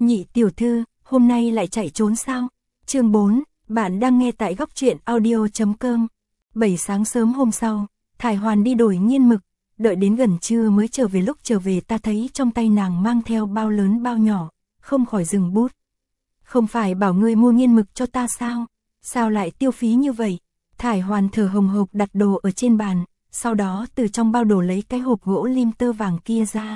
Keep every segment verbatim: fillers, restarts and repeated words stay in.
Nhị tiểu thư, hôm nay lại chạy trốn sao? Chương bốn, bạn đang nghe tại góc truyện audio chấm com. Bảy sáng sớm hôm sau, Thải Hoàn đi đổi nghiên mực, đợi đến gần trưa mới trở về. Lúc trở về ta thấy trong tay nàng mang theo bao lớn bao nhỏ, không khỏi dừng bút. Không phải bảo ngươi mua nghiên mực cho ta sao? Sao lại tiêu phí như vậy? Thải Hoàn thở hồng hộc đặt đồ ở trên bàn, sau đó từ trong bao đồ lấy cái hộp gỗ lim tơ vàng kia ra.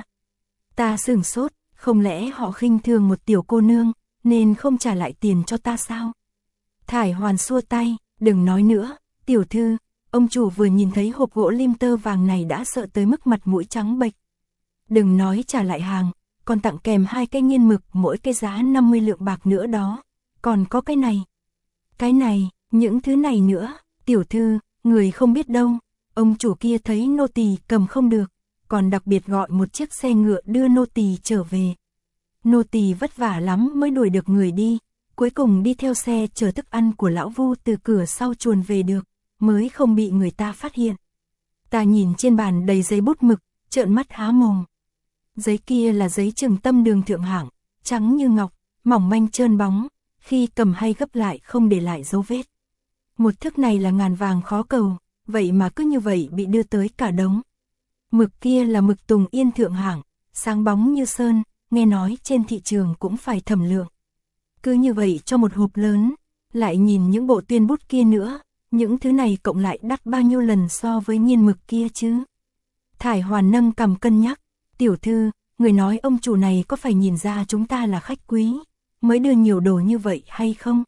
Ta sửng sốt, không lẽ họ khinh thường một tiểu cô nương, nên không trả lại tiền cho ta sao? Thải Hoàn xua tay, đừng nói nữa, tiểu thư, ông chủ vừa nhìn thấy hộp gỗ lim tơ vàng này đã sợ tới mức mặt mũi trắng bệch. Đừng nói trả lại hàng, còn tặng kèm hai cái nghiên mực mỗi cái giá năm mươi lượng bạc nữa đó. Còn có cái này, cái này, những thứ này nữa, tiểu thư, người không biết đâu, ông chủ kia thấy nô tỳ cầm không được, còn đặc biệt gọi một chiếc xe ngựa đưa nô tỳ trở về. Nô tỳ vất vả lắm mới đuổi được người đi, cuối cùng đi theo xe chở thức ăn của lão Vu từ cửa sau chuồn về được, mới không bị người ta phát hiện. Ta nhìn trên bàn đầy giấy bút mực, trợn mắt há mồm. Giấy kia là giấy trừng tâm đường thượng hạng, trắng như ngọc, mỏng manh trơn bóng, khi cầm hay gấp lại không để lại dấu vết. Một thước này là ngàn vàng khó cầu, vậy mà cứ như vậy bị đưa tới cả đống. Mực kia là mực Tùng Yên thượng hạng, sáng bóng như sơn, nghe nói trên thị trường cũng phải thẩm lượng. Cứ như vậy cho một hộp lớn, lại nhìn những bộ tuyên bút kia nữa, những thứ này cộng lại đắt bao nhiêu lần so với nghiên mực kia chứ. Thải Hoàn nâng cằm cân nhắc, tiểu thư, người nói ông chủ này có phải nhìn ra chúng ta là khách quý, mới đưa nhiều đồ như vậy hay không?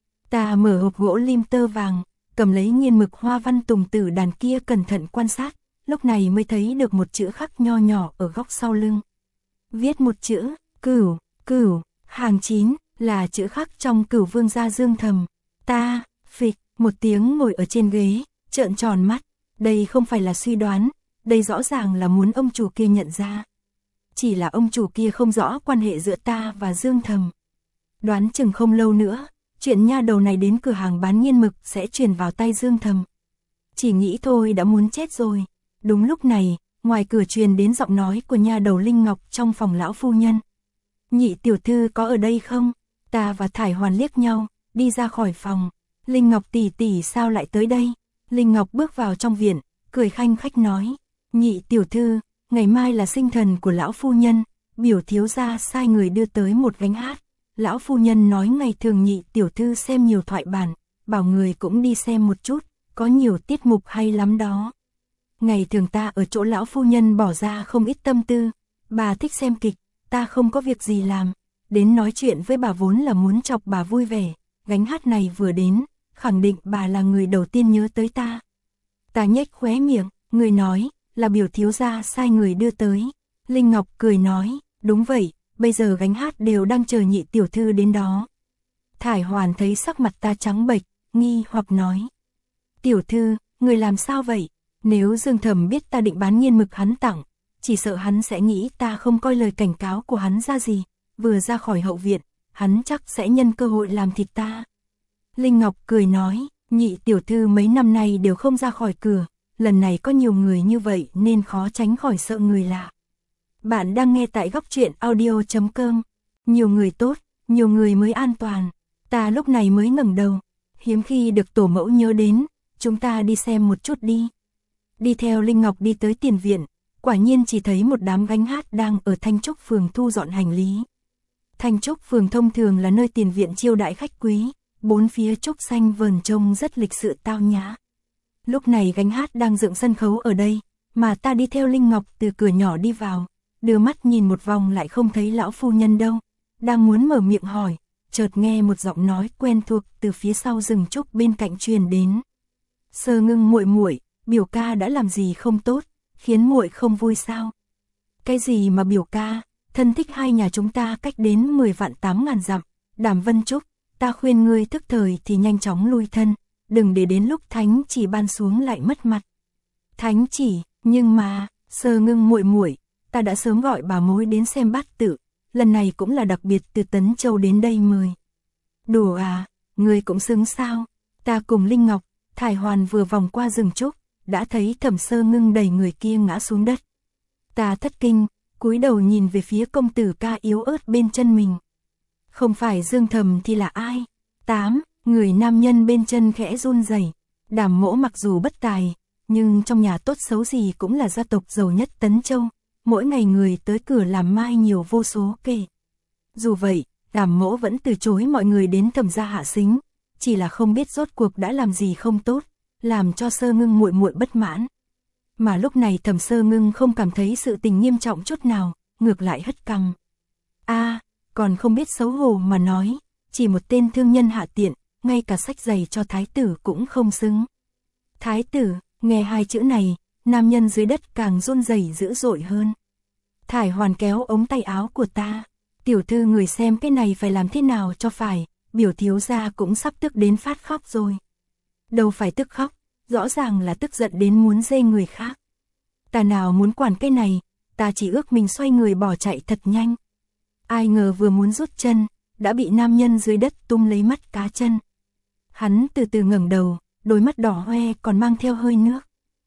Ta mở hộp gỗ lim tơ vàng, cầm lấy nghiên mực hoa văn tùng tử đàn kia cẩn thận quan sát, lúc này mới thấy được một chữ khắc nho nhỏ ở góc sau lưng. Viết một chữ, Cửu, Cửu, hàng chín, là chữ khắc trong Cửu Vương gia Dương Thầm. Ta, phịch, một tiếng ngồi ở trên ghế, trợn tròn mắt, đây không phải là suy đoán, đây rõ ràng là muốn ông chủ kia nhận ra. Chỉ là ông chủ kia không rõ quan hệ giữa ta và Dương Thầm. Đoán chừng không lâu nữa, chuyện nha đầu này đến cửa hàng bán nghiên mực sẽ truyền vào tay Dương Thầm. Chỉ nghĩ thôi đã muốn chết rồi. Đúng lúc này, ngoài cửa truyền đến giọng nói của nha đầu Linh Ngọc trong phòng lão phu nhân. Nhị tiểu thư có ở đây không? Ta và Thải Hoàn liếc nhau, đi ra khỏi phòng. Linh Ngọc tỷ tỷ sao lại tới đây? Linh Ngọc bước vào trong viện, cười khanh khách nói. Nhị tiểu thư, ngày mai là sinh thần của lão phu nhân, biểu thiếu gia sai người đưa tới một gánh hát. Lão phu nhân nói ngày thường nhị tiểu thư xem nhiều thoại bản, bảo người cũng đi xem một chút, có nhiều tiết mục hay lắm đó. Ngày thường ta ở chỗ lão phu nhân bỏ ra không ít tâm tư, bà thích xem kịch, ta không có việc gì làm, đến nói chuyện với bà vốn là muốn chọc bà vui vẻ, gánh hát này vừa đến, khẳng định bà là người đầu tiên nhớ tới ta. Ta nhếch khóe miệng, người nói, là biểu thiếu gia sai người đưa tới. Linh Ngọc cười nói, đúng vậy, bây giờ gánh hát đều đang chờ nhị tiểu thư đến đó. Thải Hoàn thấy sắc mặt ta trắng bệch, nghi hoặc nói. Tiểu thư, người làm sao vậy? Nếu Dương Thầm biết ta định bán nghiên mực hắn tặng, chỉ sợ hắn sẽ nghĩ ta không coi lời cảnh cáo của hắn ra gì, vừa ra khỏi hậu viện, hắn chắc sẽ nhân cơ hội làm thịt ta. Linh Ngọc cười nói, nhị tiểu thư mấy năm nay đều không ra khỏi cửa, lần này có nhiều người như vậy nên khó tránh khỏi sợ người lạ. Bạn đang nghe tại góc truyện audio chấm com. Nhiều người tốt, nhiều người mới an toàn. Ta lúc này mới ngẩng đầu, hiếm khi được tổ mẫu nhớ đến, chúng ta đi xem một chút đi. Đi theo Linh Ngọc đi tới tiền viện, quả nhiên chỉ thấy một đám gánh hát đang ở Thanh Trúc phường thu dọn hành lý. Thanh Trúc phường thông thường là nơi tiền viện chiêu đãi khách quý, bốn phía trúc xanh vờn trông rất lịch sự tao nhã. Lúc này gánh hát đang dựng sân khấu ở đây, mà ta đi theo Linh Ngọc từ cửa nhỏ đi vào, đưa mắt nhìn một vòng lại không thấy lão phu nhân đâu, đang muốn mở miệng hỏi, chợt nghe một giọng nói quen thuộc từ phía sau rừng trúc bên cạnh truyền đến. Sơ Ngưng muội muội, biểu ca đã làm gì không tốt, khiến muội không vui sao? Cái gì mà biểu ca, thân thích hai nhà chúng ta cách đến mười vạn tám ngàn dặm, Đàm Vân Trúc, ta khuyên ngươi thức thời thì nhanh chóng lui thân, đừng để đến lúc thánh chỉ ban xuống lại mất mặt. Thánh chỉ, nhưng mà, Sơ Ngưng muội muội, ta đã sớm gọi bà mối đến xem bát tự, lần này cũng là đặc biệt từ Tấn Châu đến đây mời. Đùa à, ngươi cũng xứng sao? Ta cùng Linh Ngọc, Thải Hoàn vừa vòng qua rừng trúc, đã thấy Thẩm Sơ Ngưng đẩy người kia ngã xuống đất. Ta thất kinh, cúi đầu nhìn về phía công tử ca yếu ớt bên chân mình. Không phải Dương Thầm thì là ai? Tám, người nam nhân bên chân khẽ run rẩy. Đàm Mỗ mặc dù bất tài, nhưng trong nhà tốt xấu gì cũng là gia tộc giàu nhất Tấn Châu, mỗi ngày người tới cửa làm mai nhiều vô số kể. Dù vậy, Đàm Mỗ vẫn từ chối mọi người đến Thẩm gia hạ sính, chỉ là không biết rốt cuộc đã làm gì không tốt, làm cho Sơ Ngưng muội muội bất mãn. Mà lúc này Thẩm Sơ Ngưng không cảm thấy sự tình nghiêm trọng chút nào, ngược lại hất cằm. A, còn không biết xấu hổ mà nói, chỉ một tên thương nhân hạ tiện, ngay cả sách giày cho thái tử cũng không xứng. Thái tử, nghe hai chữ này, nam nhân dưới đất càng run rẩy dữ dội hơn. Thải Hoàn kéo ống tay áo của ta. Tiểu thư người xem cái này phải làm thế nào cho phải, biểu thiếu gia cũng sắp tức đến phát khóc rồi. Đâu phải tức khóc, rõ ràng là tức giận đến muốn dê người khác. Ta nào muốn quản cái này, ta chỉ ước mình xoay người bỏ chạy thật nhanh. Ai ngờ vừa muốn rút chân, đã bị nam nhân dưới đất tung lấy mắt cá chân. Hắn từ từ ngẩng đầu, đôi mắt đỏ hoe còn mang theo hơi nước.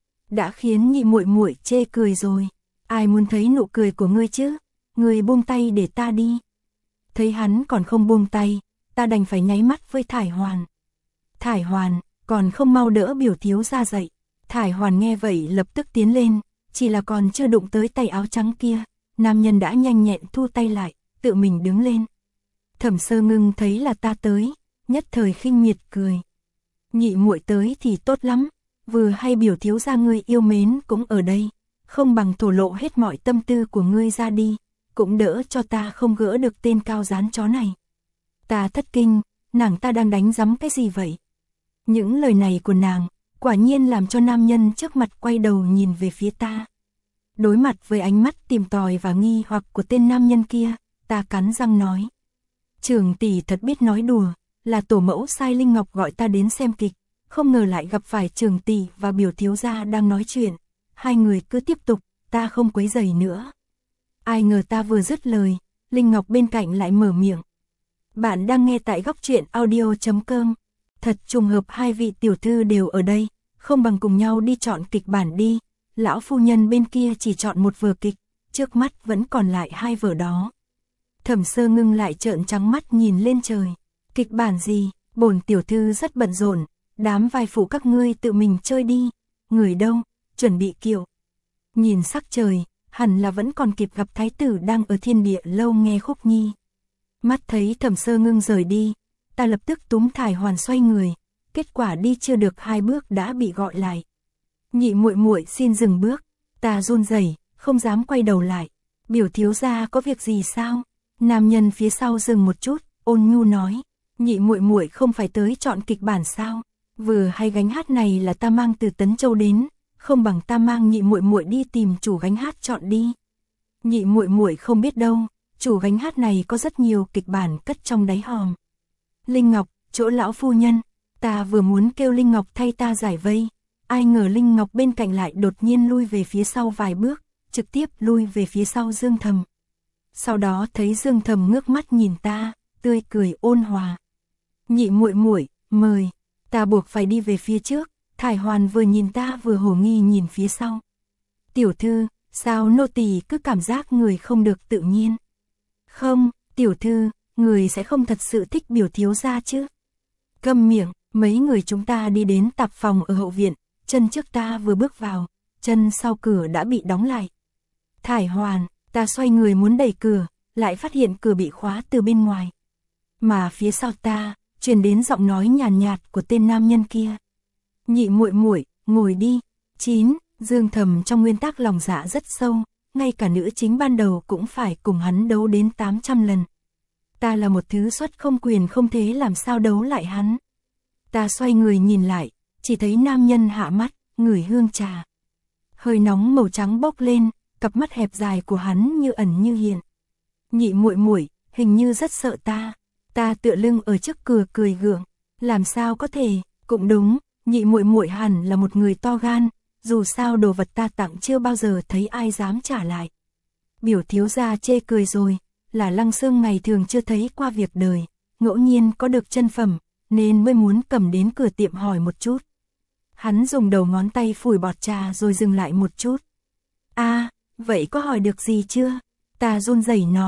Đã khiến nhị muội muội chê cười rồi. Ai muốn thấy nụ cười của ngươi chứ? Ngươi buông tay để ta đi. Thấy hắn còn không buông tay, ta đành phải nháy mắt với Thải Hoàn. Thải Hoàn, còn không mau đỡ biểu thiếu gia dậy. Thải Hoàn nghe vậy lập tức tiến lên, chỉ là còn chưa đụng tới tay áo trắng kia, nam nhân đã nhanh nhẹn thu tay lại, tự mình đứng lên. Thẩm Sơ Ngưng thấy là ta tới, nhất thời khinh miệt cười. Nhị muội tới thì tốt lắm, vừa hay biểu thiếu gia ngươi yêu mến cũng ở đây, không bằng thổ lộ hết mọi tâm tư của ngươi ra đi, cũng đỡ cho ta không gỡ được tên cao rán chó này. Ta thất kinh, nàng ta đang đánh giấm cái gì vậy? Những lời này của nàng, quả nhiên làm cho nam nhân trước mặt quay đầu nhìn về phía ta. Đối mặt với ánh mắt tìm tòi và nghi hoặc của tên nam nhân kia, ta cắn răng nói. Trưởng tỷ thật biết nói đùa, là tổ mẫu sai Linh Ngọc gọi ta đến xem kịch, không ngờ lại gặp phải trưởng tỷ và biểu thiếu gia đang nói chuyện. Hai người cứ tiếp tục, ta không quấy rầy nữa. Ai ngờ ta vừa dứt lời, Linh Ngọc bên cạnh lại mở miệng. Bạn đang nghe tại góc truyện audio chấm com. Thật trùng hợp hai vị tiểu thư đều ở đây, không bằng cùng nhau đi chọn kịch bản đi. Lão phu nhân bên kia chỉ chọn một vở kịch, trước mắt vẫn còn lại hai vở đó. Thẩm Sơ Ngưng lại trợn trắng mắt nhìn lên trời. Kịch bản gì? Bổn tiểu thư rất bận rộn, đám vai phụ các ngươi tự mình chơi đi. Người đâu? Chuẩn bị kiệu. Nhìn sắc trời, hẳn là vẫn còn kịp gặp thái tử đang ở Thiên Địa lâu nghe khúc nhi. Mắt thấy Thẩm Sơ Ngưng rời đi, ta lập tức túm Thải Hoàn xoay người, kết quả đi chưa được hai bước đã bị gọi lại. Nhị muội muội xin dừng bước, ta run rẩy, không dám quay đầu lại. Biểu thiếu gia có việc gì sao? Nam nhân phía sau dừng một chút, ôn nhu nói, nhị muội muội không phải tới chọn kịch bản sao? Vừa hay gánh hát này là ta mang từ Tấn Châu đến, không bằng ta mang nhị muội muội đi tìm chủ gánh hát chọn đi. Nhị muội muội không biết đâu, chủ gánh hát này có rất nhiều kịch bản cất trong đáy hòm. Linh Ngọc, chỗ lão phu nhân, ta vừa muốn kêu Linh Ngọc thay ta giải vây, ai ngờ Linh Ngọc bên cạnh lại đột nhiên lui về phía sau vài bước, trực tiếp lui về phía sau Dương Thầm. Sau đó thấy Dương Thầm ngước mắt nhìn ta, tươi cười ôn hòa. Nhị muội muội, mời. Ta buộc phải đi về phía trước, Thải Hoàn vừa nhìn ta vừa hồ nghi nhìn phía sau. Tiểu thư, sao nô tỳ cứ cảm giác người không được tự nhiên? Không, tiểu thư, người sẽ không thật sự thích biểu thiếu gia chứ? Câm miệng, mấy người chúng ta đi đến tạp phòng ở hậu viện, chân trước ta vừa bước vào, chân sau cửa đã bị đóng lại. Thải Hoàn, ta xoay người muốn đẩy cửa, lại phát hiện cửa bị khóa từ bên ngoài. Mà phía sau ta, truyền đến giọng nói nhàn nhạt, nhạt của tên nam nhân kia. Nhị muội muội, ngồi đi. Chín, Dương Thầm trong nguyên tắc lòng dạ rất sâu, ngay cả nữ chính ban đầu cũng phải cùng hắn đấu đến tám trăm lần. Ta là một thứ xuất không quyền không thế làm sao đấu lại hắn. Ta xoay người nhìn lại, chỉ thấy nam nhân hạ mắt, ngửi hương trà. Hơi nóng màu trắng bốc lên, cặp mắt hẹp dài của hắn như ẩn như hiện. Nhị muội muội, hình như rất sợ ta. Ta tựa lưng ở trước cửa cười gượng, làm sao có thể, cũng đúng, nhị muội muội hẳn là một người to gan, dù sao đồ vật ta tặng chưa bao giờ thấy ai dám trả lại. Biểu thiếu gia chê cười rồi, là Lăng Sương ngày thường chưa thấy qua việc đời, ngẫu nhiên có được chân phẩm, nên mới muốn cầm đến cửa tiệm hỏi một chút. Hắn dùng đầu ngón tay phủi bọt trà rồi dừng lại một chút. A, à, vậy có hỏi được gì chưa? Ta run rẩy nói,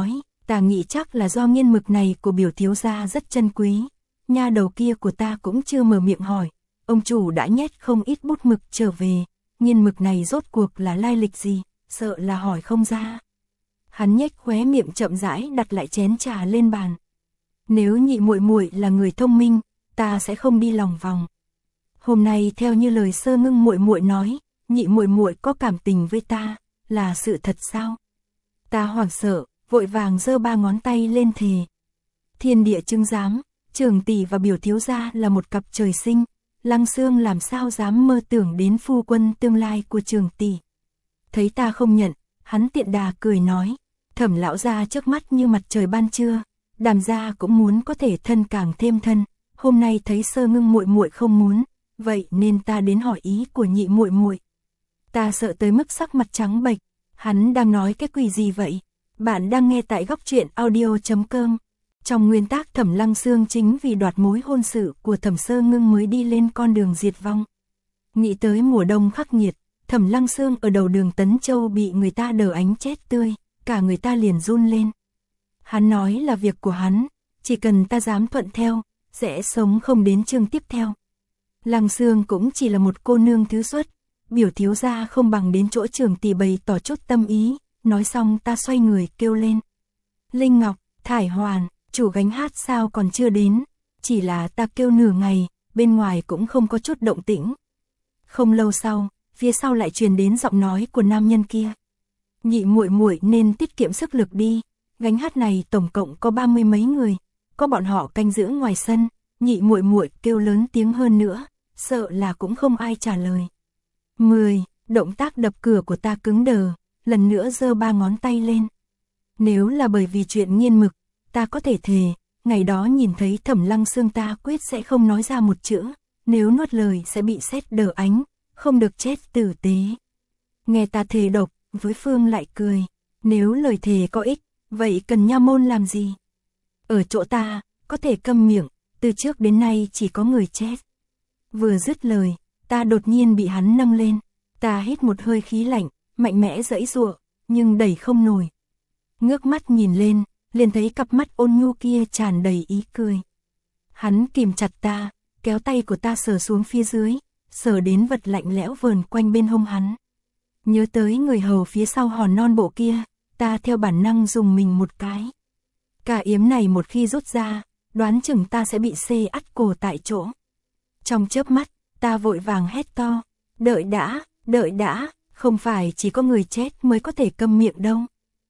Ta nghĩ chắc là do nghiên mực này của biểu thiếu gia rất chân quý. Nha đầu kia của ta cũng chưa mở miệng hỏi. Ông chủ đã nhét không ít bút mực trở về. Nghiên mực này rốt cuộc là lai lịch gì, sợ là hỏi không ra. Hắn nhếch khóe miệng chậm rãi đặt lại chén trà lên bàn. Nếu nhị muội muội là người thông minh, ta sẽ không đi lòng vòng. Hôm nay theo như lời Sơ Ngưng muội muội nói, nhị muội muội có cảm tình với ta, là sự thật sao? Ta hoảng sợ, vội vàng giơ ba ngón tay lên thề. Thiên địa chứng giám, Trường tỷ và biểu thiếu gia là một cặp trời sinh, Lăng Xương làm sao dám mơ tưởng đến phu quân tương lai của Trường tỷ. Thấy ta không nhận, hắn tiện đà cười nói, Thẩm lão gia trước mắt như mặt trời ban trưa, Đàm gia cũng muốn có thể thân càng thêm thân, hôm nay thấy Sơ Ngưng muội muội không muốn, vậy nên ta đến hỏi ý của nhị muội muội. Ta sợ tới mức sắc mặt trắng bệch, hắn đang nói cái quỷ gì vậy? Bạn đang nghe tại góc truyện audio chấm com. Trong nguyên tác Thẩm Lăng Xương chính vì đoạt mối hôn sự của Thẩm Sơ Ngưng mới đi lên con đường diệt vong. Nghĩ tới mùa đông khắc nghiệt, Thẩm Lăng Xương ở đầu đường Tấn Châu bị người ta đờ ánh chết tươi, cả người ta liền run lên. Hắn nói là việc của hắn, chỉ cần ta dám thuận theo, sẽ sống không đến chương tiếp theo. Lăng Xương cũng chỉ là một cô nương thứ xuất, biểu thiếu gia không bằng đến chỗ Trường tỷ bày tỏ chút tâm ý, nói xong ta xoay người kêu lên. Linh Ngọc, Thải Hoàn, chủ gánh hát sao còn chưa đến, chỉ là ta kêu nửa ngày, bên ngoài cũng không có chút động tĩnh. Không lâu sau, phía sau lại truyền đến giọng nói của nam nhân kia. Nhị muội muội nên tiết kiệm sức lực đi, gánh hát này tổng cộng có ba mươi mấy người, có bọn họ canh giữ ngoài sân, nhị muội muội kêu lớn tiếng hơn nữa, sợ là cũng không ai trả lời. Mười, động tác đập cửa của ta cứng đờ, lần nữa giơ ba ngón tay lên. Nếu là bởi vì chuyện nghiên mực, ta có thể thề, ngày đó nhìn thấy Thẩm Lăng Xương ta quyết sẽ không nói ra một chữ, nếu nuốt lời sẽ bị sét đờ ánh, không được chết tử tế. Nghe ta thề độc, với Phương lại cười, nếu lời thề có ích, vậy cần nha môn làm gì? Ở chỗ ta, có thể câm miệng, từ trước đến nay chỉ có người chết. Vừa dứt lời, ta đột nhiên bị hắn nâng lên, ta hít một hơi khí lạnh, mạnh mẽ giãy giụa, nhưng đẩy không nổi. Ngước mắt nhìn lên, liền thấy cặp mắt ôn nhu kia tràn đầy ý cười. Hắn kìm chặt ta, kéo tay của ta sờ xuống phía dưới, sờ đến vật lạnh lẽo vờn quanh bên hông hắn. Nhớ tới người hầu phía sau hòn non bộ kia, ta theo bản năng dùng mình một cái. Cả yếm này một khi rút ra, đoán chừng ta sẽ bị xê ắt cổ tại chỗ. Trong chớp mắt, ta vội vàng hét to, đợi đã, đợi đã, không phải chỉ có người chết mới có thể câm miệng đâu.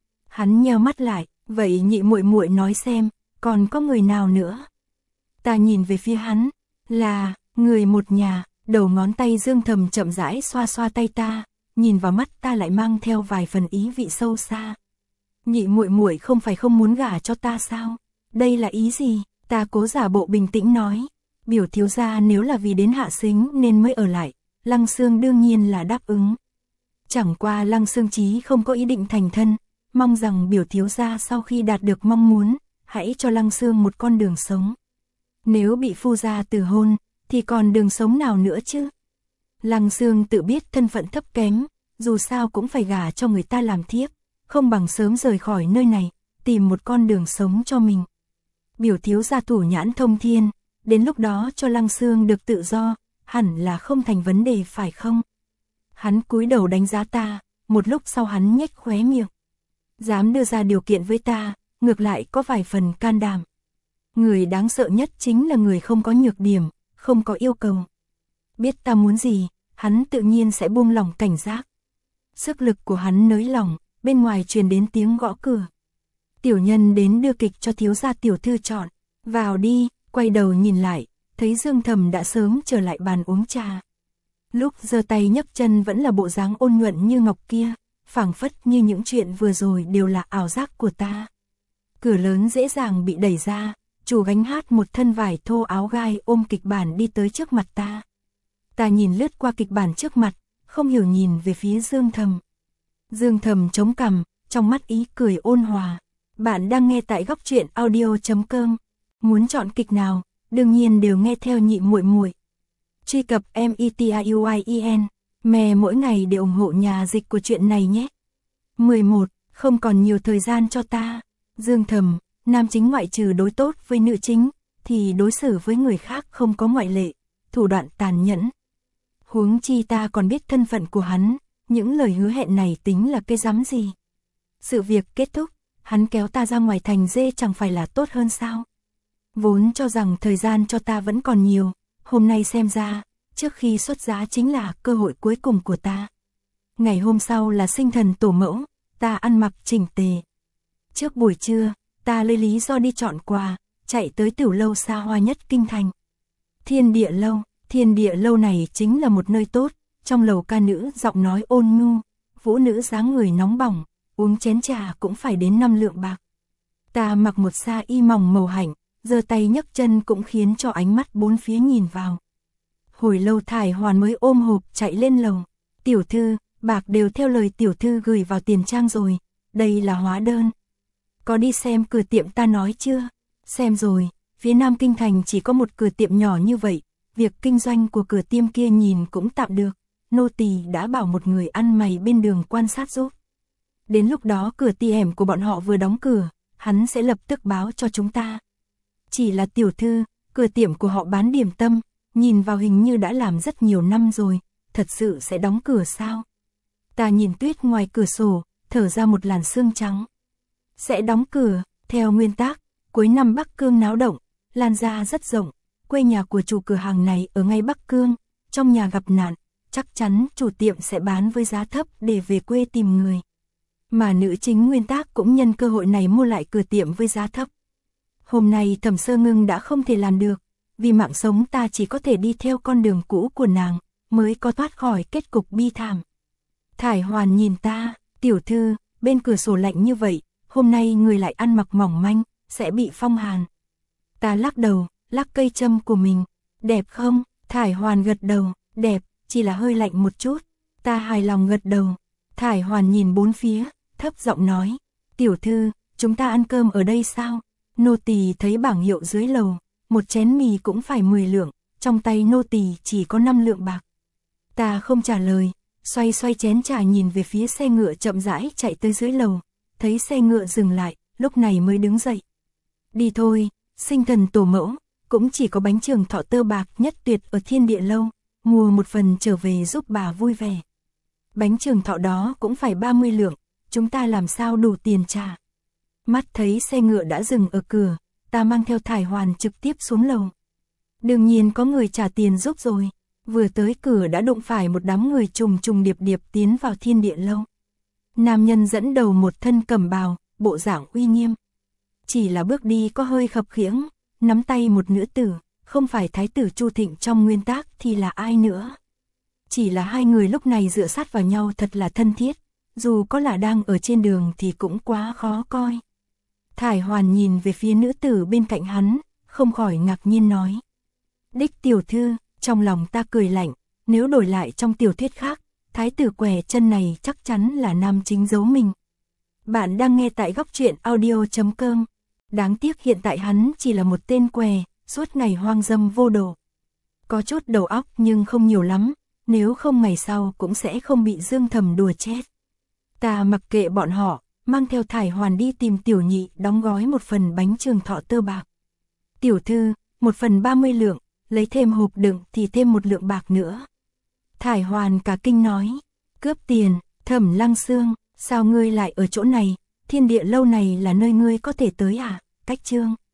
Hắn nheo mắt lại, vậy nhị muội muội nói xem, còn có người nào nữa? Ta nhìn về phía hắn, là người một nhà, đầu ngón tay Dương Thầm chậm rãi xoa xoa tay ta, nhìn vào mắt ta lại mang theo vài phần ý vị sâu xa. Nhị muội muội không phải không muốn gả cho ta sao? Đây là ý gì? Ta cố giả bộ bình tĩnh nói, biểu thiếu gia nếu là vì đến Hạ Sính nên mới ở lại, Lăng Xương đương nhiên là đáp ứng. Chẳng qua Lăng Xương chí không có ý định thành thân, mong rằng biểu thiếu gia sau khi đạt được mong muốn, hãy cho Lăng Xương một con đường sống. Nếu bị phu gia từ hôn, thì còn đường sống nào nữa chứ? Lăng Xương tự biết thân phận thấp kém, dù sao cũng phải gả cho người ta làm thiếp, không bằng sớm rời khỏi nơi này, tìm một con đường sống cho mình. Biểu thiếu gia thủ nhãn thông thiên, đến lúc đó cho Lăng Xương được tự do, hẳn là không thành vấn đề phải không? Hắn cúi đầu đánh giá ta, một lúc sau hắn nhếch khóe miệng. Dám đưa ra điều kiện với ta, ngược lại có vài phần can đảm. Người đáng sợ nhất chính là người không có nhược điểm, không có yêu cầu. Biết ta muốn gì, hắn tự nhiên sẽ buông lỏng cảnh giác. Sức lực của hắn nới lỏng, bên ngoài truyền đến tiếng gõ cửa. Tiểu nhân đến đưa kịch cho thiếu gia tiểu thư chọn. Vào đi, quay đầu nhìn lại, thấy Dương Thầm đã sớm trở lại bàn uống trà. Lúc giơ tay nhấc chân vẫn là bộ dáng ôn nhuận như ngọc kia, phảng phất như những chuyện vừa rồi đều là ảo giác của ta. Cửa lớn dễ dàng bị đẩy ra, chủ gánh hát một thân vải thô áo gai ôm kịch bản đi tới trước mặt ta. Ta nhìn lướt qua kịch bản trước mặt, không hiểu nhìn về phía Dương Thầm. Dương Thầm chống cằm, trong mắt ý cười ôn hòa. Bạn đang nghe tại góc truyện audio chấm com. Muốn chọn kịch nào, đương nhiên đều nghe theo nhị muội muội. Truy cập Metien, mè mỗi ngày để ủng hộ nhà dịch của chuyện này nhé. mười một. Không còn nhiều thời gian cho ta. Dương thầm, nam chính ngoại trừ đối tốt với nữ chính, thì đối xử với người khác không có ngoại lệ, thủ đoạn tàn nhẫn. Huống chi ta còn biết thân phận của hắn, những lời hứa hẹn này tính là cái rắm gì. Sự việc kết thúc, hắn kéo ta ra ngoài thành dê chẳng phải là tốt hơn sao. Vốn cho rằng thời gian cho ta vẫn còn nhiều, hôm nay xem ra, trước khi xuất giá chính là cơ hội cuối cùng của ta. Ngày hôm sau là sinh thần tổ mẫu, ta ăn mặc chỉnh tề. Trước buổi trưa, ta lấy lý do đi chọn quà, chạy tới tiểu lâu xa hoa nhất kinh thành. Thiên Địa Lâu, Thiên Địa Lâu này chính là một nơi tốt, trong lầu ca nữ giọng nói ôn nhu, vũ nữ dáng người nóng bỏng, uống chén trà cũng phải đến năm lượng bạc. Ta mặc một sa y mỏng màu hạnh, giơ tay nhấc chân cũng khiến cho ánh mắt bốn phía nhìn vào. Hồi lâu Thải Hoàn mới ôm hộp chạy lên lầu. Tiểu thư, bạc đều theo lời tiểu thư gửi vào tiền trang rồi, đây là hóa đơn. Có đi xem cửa tiệm ta nói chưa? Xem rồi, phía Nam Kinh Thành chỉ có một cửa tiệm nhỏ như vậy, việc kinh doanh của cửa tiệm kia nhìn cũng tạm được, nô tỳ đã bảo một người ăn mày bên đường quan sát giúp. Đến lúc đó cửa tiệm của bọn họ vừa đóng cửa, hắn sẽ lập tức báo cho chúng ta. Chỉ là tiểu thư, cửa tiệm của họ bán điểm tâm, nhìn vào hình như đã làm rất nhiều năm rồi, thật sự sẽ đóng cửa sao? Ta nhìn tuyết ngoài cửa sổ, thở ra một làn sương trắng. Sẽ đóng cửa, theo nguyên tắc, cuối năm Bắc Cương náo động, lan ra rất rộng, quê nhà của chủ cửa hàng này ở ngay Bắc Cương, trong nhà gặp nạn, chắc chắn chủ tiệm sẽ bán với giá thấp để về quê tìm người. Mà nữ chính nguyên tác cũng nhân cơ hội này mua lại cửa tiệm với giá thấp. Hôm nay Thẩm Sơ Ngưng đã không thể làm được, vì mạng sống ta chỉ có thể đi theo con đường cũ của nàng, mới có thoát khỏi kết cục bi thảm. Thải Hoàn nhìn ta, tiểu thư, bên cửa sổ lạnh như vậy, hôm nay người lại ăn mặc mỏng manh, sẽ bị phong hàn. Ta lắc đầu, lắc cây châm của mình, đẹp không? Thải Hoàn gật đầu, đẹp, chỉ là hơi lạnh một chút. Ta hài lòng gật đầu. Thải Hoàn nhìn bốn phía, thấp giọng nói, tiểu thư, chúng ta ăn cơm ở đây sao? Nô tỳ thấy bảng hiệu dưới lầu, một chén mì cũng phải mười lượng, trong tay nô tỳ chỉ có năm lượng bạc. Ta không trả lời, xoay xoay chén trà nhìn về phía xe ngựa chậm rãi chạy tới dưới lầu, thấy xe ngựa dừng lại, lúc này mới đứng dậy. Đi thôi, sinh thần tổ mẫu, cũng chỉ có bánh trường thọ tơ bạc nhất tuyệt ở Thiên Địa Lâu, mua một phần trở về giúp bà vui vẻ. Bánh trường thọ đó cũng phải ba mươi lượng, chúng ta làm sao đủ tiền trả. Mắt thấy xe ngựa đã dừng ở cửa, ta mang theo Thải Hoàn trực tiếp xuống lầu. Đương nhiên có người trả tiền giúp rồi, vừa tới cửa đã đụng phải một đám người trùng trùng điệp điệp tiến vào Thiên Địa Lâu. Nam nhân dẫn đầu một thân cẩm bào, bộ dạng uy nghiêm. Chỉ là bước đi có hơi khập khiễng, nắm tay một nữ tử, không phải thái tử Chu Thịnh trong nguyên tác thì là ai nữa. Chỉ là hai người lúc này dựa sát vào nhau thật là thân thiết, dù có là đang ở trên đường thì cũng quá khó coi. Thải Hoàn nhìn về phía nữ tử bên cạnh hắn, không khỏi ngạc nhiên nói. Đích tiểu thư, trong lòng ta cười lạnh, nếu đổi lại trong tiểu thuyết khác, thái tử què chân này chắc chắn là nam chính giấu mình. Bạn đang nghe tại góc truyện audio chấm com. Đáng tiếc hiện tại hắn chỉ là một tên què, suốt ngày hoang dâm vô độ. Có chút đầu óc nhưng không nhiều lắm, nếu không ngày sau cũng sẽ không bị Dương Thầm đùa chết. Ta mặc kệ bọn họ, mang theo Thải Hoàn đi tìm tiểu nhị đóng gói một phần bánh trường thọ tơ bạc. Tiểu thư, một phần ba mươi lượng, lấy thêm hộp đựng thì thêm một lượng bạc nữa. Thải Hoàn cả kinh nói, cướp tiền, Thẩm Lăng Xương, sao ngươi lại ở chỗ này, Thiên Địa Lâu này là nơi ngươi có thể tới à, Cách Chương.